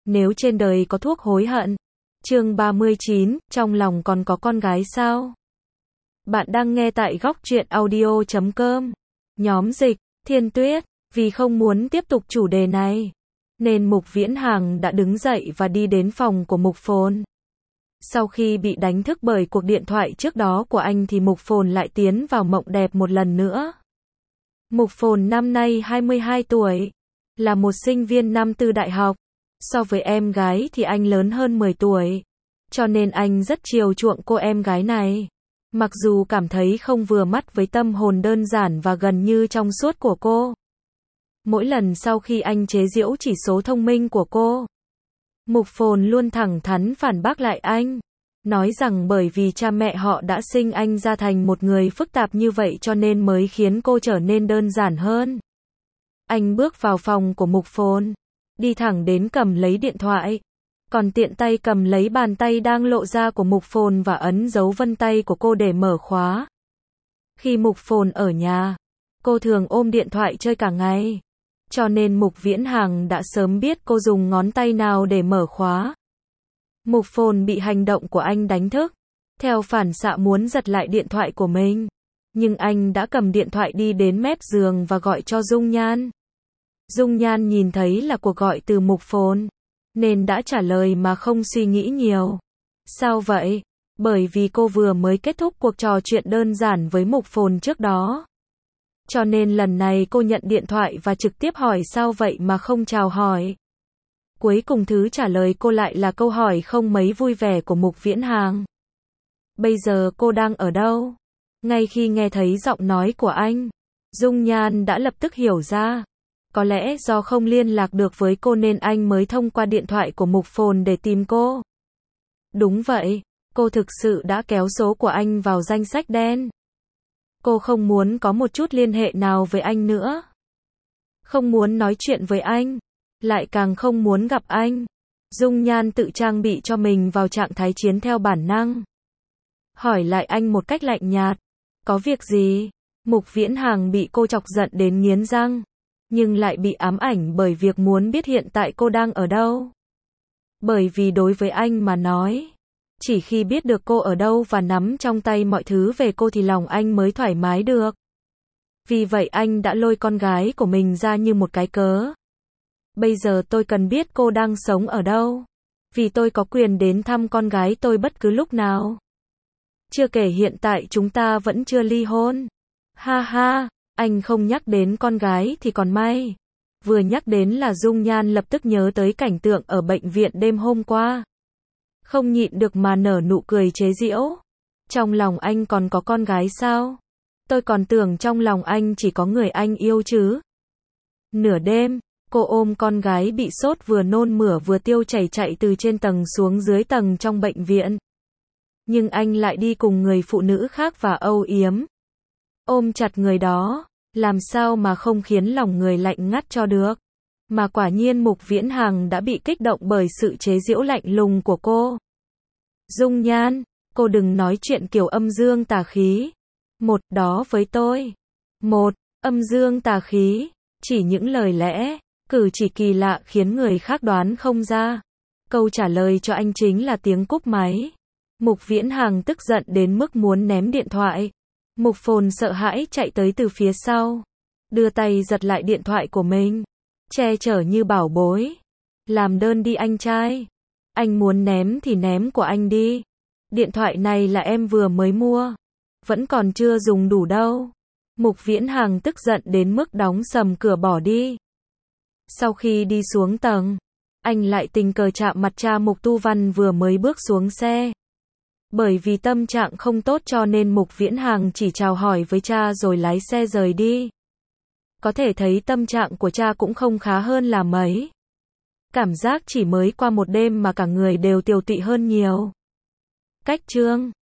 Nếu trên đời có thuốc hối hận. Chương 39, trong lòng còn có con gái sao? Bạn đang nghe tại góc truyện audio.com. Nhóm dịch, Thiên Tuyết, vì không muốn tiếp tục chủ đề này, nên Mục Viễn Hàng đã đứng dậy và đi đến phòng của Mục Phồn. Sau khi bị đánh thức bởi cuộc điện thoại trước đó của anh thì Mục Phồn lại tiến vào mộng đẹp một lần nữa. Mục Phồn năm nay 22 tuổi, là một sinh viên năm tư đại học. So với em gái thì anh lớn hơn 10 tuổi, cho nên anh rất chiều chuộng cô em gái này. Mặc dù cảm thấy không vừa mắt với tâm hồn đơn giản và gần như trong suốt của cô. Mỗi lần sau khi anh chế giễu chỉ số thông minh của cô, Mục Phồn luôn thẳng thắn phản bác lại anh, nói rằng bởi vì cha mẹ họ đã sinh anh ra thành một người phức tạp như vậy cho nên mới khiến cô trở nên đơn giản hơn. Anh bước vào phòng của Mục Phồn, đi thẳng đến cầm lấy điện thoại, còn tiện tay cầm lấy bàn tay đang lộ ra của Mục Phồn và ấn dấu vân tay của cô để mở khóa. Khi Mục Phồn ở nhà, cô thường ôm điện thoại chơi cả ngày, cho nên Mục Viễn Hàng đã sớm biết cô dùng ngón tay nào để mở khóa. Mục Phồn bị hành động của anh đánh thức, theo phản xạ muốn giật lại điện thoại của mình, nhưng anh đã cầm điện thoại đi đến mép giường và gọi cho Dung Nhan. Dung Nhan nhìn thấy là cuộc gọi từ Mục Phồn, nên đã trả lời mà không suy nghĩ nhiều. Sao vậy? Bởi vì cô vừa mới kết thúc cuộc trò chuyện đơn giản với Mục Phồn trước đó. Cho nên lần này cô nhận điện thoại và trực tiếp hỏi sao vậy mà không chào hỏi. Cuối cùng thứ trả lời cô lại là câu hỏi không mấy vui vẻ của Mục Viễn Hàng. Bây giờ cô đang ở đâu? Ngay khi nghe thấy giọng nói của anh, Dung Nhan đã lập tức hiểu ra. Có lẽ do không liên lạc được với cô nên anh mới thông qua điện thoại của Mục Phồn để tìm cô. Đúng vậy, cô thực sự đã kéo số của anh vào danh sách đen. Cô không muốn có một chút liên hệ nào với anh nữa. Không muốn nói chuyện với anh, lại càng không muốn gặp anh. Dung Nhan tự trang bị cho mình vào trạng thái chiến theo bản năng. Hỏi lại anh một cách lạnh nhạt. Có việc gì? Mục Viễn Hàng bị cô chọc giận đến nghiến răng, nhưng lại bị ám ảnh bởi việc muốn biết hiện tại cô đang ở đâu. Bởi vì đối với anh mà nói, chỉ khi biết được cô ở đâu và nắm trong tay mọi thứ về cô thì lòng anh mới thoải mái được. Vì vậy anh đã lôi con gái của mình ra như một cái cớ. Bây giờ tôi cần biết cô đang sống ở đâu, vì tôi có quyền đến thăm con gái tôi bất cứ lúc nào. Chưa kể hiện tại chúng ta vẫn chưa ly hôn. Ha ha, anh không nhắc đến con gái thì còn may. Vừa nhắc đến là Dung Nhan lập tức nhớ tới cảnh tượng ở bệnh viện đêm hôm qua. Không nhịn được mà nở nụ cười chế giễu. Trong lòng anh còn có con gái sao? Tôi còn tưởng trong lòng anh chỉ có người anh yêu chứ. Nửa đêm, cô ôm con gái bị sốt vừa nôn mửa vừa tiêu chảy chạy từ trên tầng xuống dưới tầng trong bệnh viện. Nhưng anh lại đi cùng người phụ nữ khác và âu yếm. Ôm chặt người đó, làm sao mà không khiến lòng người lạnh ngắt cho được. Mà quả nhiên Mục Viễn Hàng đã bị kích động bởi sự chế giễu lạnh lùng của cô. Dung Nhan, cô đừng nói chuyện kiểu âm dương tà khí. Một, đó với tôi. Một, âm dương tà khí, chỉ những lời lẽ, cử chỉ kỳ lạ khiến người khác đoán không ra. Câu trả lời cho anh chính là tiếng cúp máy. Mục Viễn Hàng tức giận đến mức muốn ném điện thoại. Mục Phồn sợ hãi chạy tới từ phía sau, đưa tay giật lại điện thoại của mình, che chở như bảo bối. Làm đơn đi anh trai. Anh muốn ném thì ném của anh đi. Điện thoại này là em vừa mới mua, vẫn còn chưa dùng đủ đâu. Mục Viễn Hàng tức giận đến mức đóng sầm cửa bỏ đi. Sau khi đi xuống tầng, anh lại tình cờ chạm mặt cha Mục Tu Văn vừa mới bước xuống xe. Bởi vì tâm trạng không tốt cho nên Mục Viễn Hàng chỉ chào hỏi với cha rồi lái xe rời đi. Có thể thấy tâm trạng của cha cũng không khá hơn là mấy. Cảm giác chỉ mới qua một đêm mà cả người đều tiều tụy hơn nhiều. Cách chương